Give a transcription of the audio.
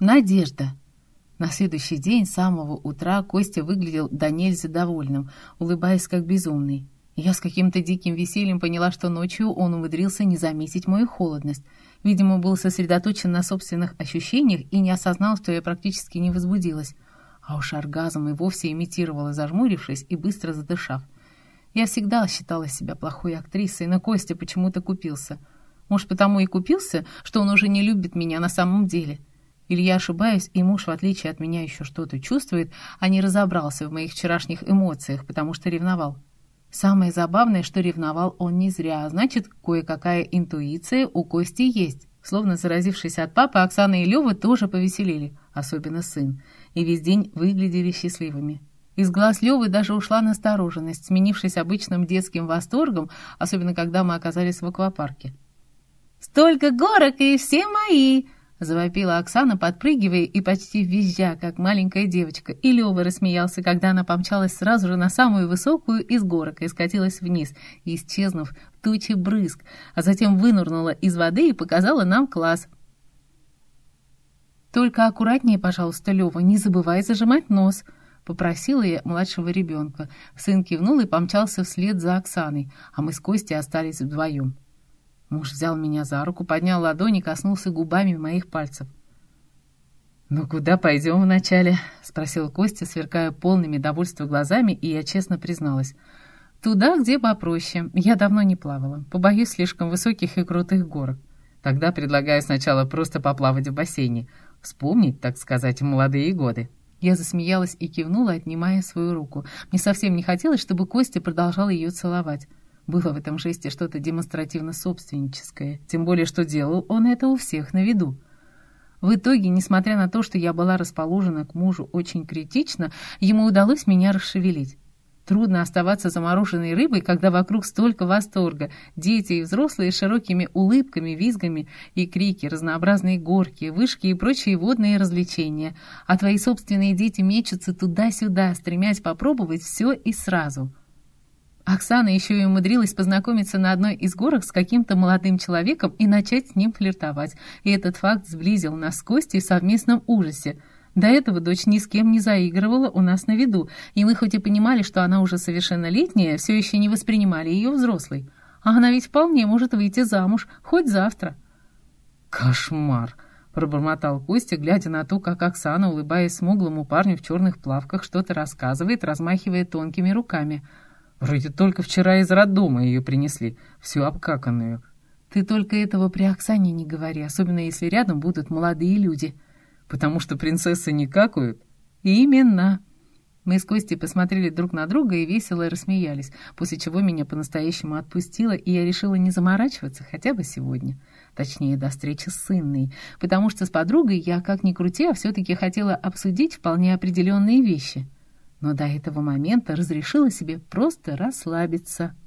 Надежда. На следующий день с самого утра Костя выглядел до нельзя довольным, улыбаясь как безумный. Я с каким-то диким весельем поняла, что ночью он умудрился не заметить мою холодность. Видимо, был сосредоточен на собственных ощущениях и не осознал, что я практически не возбудилась. А уж оргазм и вовсе имитировала, зажмурившись и быстро задышав. Я всегда считала себя плохой актрисой, но Костя почему-то купился. Может, потому и купился, что он уже не любит меня на самом деле. Или я ошибаюсь, и муж, в отличие от меня, еще что-то чувствует, а не разобрался в моих вчерашних эмоциях, потому что ревновал. Самое забавное, что ревновал он не зря, значит, кое-какая интуиция у Кости есть. Словно заразившись от папы, Оксана и Лёва тоже повеселели, особенно сын, и весь день выглядели счастливыми. Из глаз Лёвы даже ушла настороженность, сменившись обычным детским восторгом, особенно когда мы оказались в аквапарке. «Столько горок, и все мои!» — завопила Оксана, подпрыгивая и почти визжа, как маленькая девочка. И Лёва рассмеялся, когда она помчалась сразу же на самую высокую из горок и скатилась вниз, исчезнув в туче брызг, а затем вынырнула из воды и показала нам класс. «Только аккуратнее, пожалуйста, Лёва, не забывай зажимать нос», — попросила я младшего ребенка. Сын кивнул и помчался вслед за Оксаной, а мы с Костей остались вдвоем. Муж взял меня за руку, поднял ладонь и коснулся губами моих пальцев. «Ну, куда пойдем вначале?» — спросил Костя, сверкая полными довольства глазами, и я честно призналась. «Туда, где попроще. Я давно не плавала. Побоюсь слишком высоких и крутых горок. Тогда предлагаю сначала просто поплавать в бассейне. Вспомнить, так сказать, молодые годы». Я засмеялась и кивнула, отнимая свою руку. Мне совсем не хотелось, чтобы Костя продолжал ее целовать. Было в этом жесте что-то демонстративно собственническое, тем более, что делал он это у всех на виду. В итоге, несмотря на то, что я была расположена к мужу очень критично, ему удалось меня расшевелить. Трудно оставаться замороженной рыбой, когда вокруг столько восторга. Дети и взрослые с широкими улыбками, визгами и крики, разнообразные горки, вышки и прочие водные развлечения. А твои собственные дети мечутся туда-сюда, стремясь попробовать все и сразу. Оксана еще и умудрилась познакомиться на одной из горок с каким-то молодым человеком и начать с ним флиртовать. И этот факт сблизил нас с Костей в совместном ужасе. До этого дочь ни с кем не заигрывала у нас на виду, и мы хоть и понимали, что она уже совершеннолетняя, все еще не воспринимали ее взрослой. А она ведь вполне может выйти замуж, хоть завтра. «Кошмар!» — пробормотал Костя, глядя на то, как Оксана, улыбаясь смуглому парню в черных плавках, что-то рассказывает, размахивая тонкими руками. «Вроде только вчера из роддома ее принесли, всю обкаканную». «Ты только этого при Оксане не говори, особенно если рядом будут молодые люди». «Потому что принцессы не какают?» «Именно». Мы с Костей посмотрели друг на друга и весело рассмеялись, после чего меня по-настоящему отпустило, и я решила не заморачиваться хотя бы сегодня. Точнее, до встречи с сынной, потому что с подругой я, как ни крути, а все-таки хотела обсудить вполне определенные вещи. Но до этого момента разрешила себе просто расслабиться.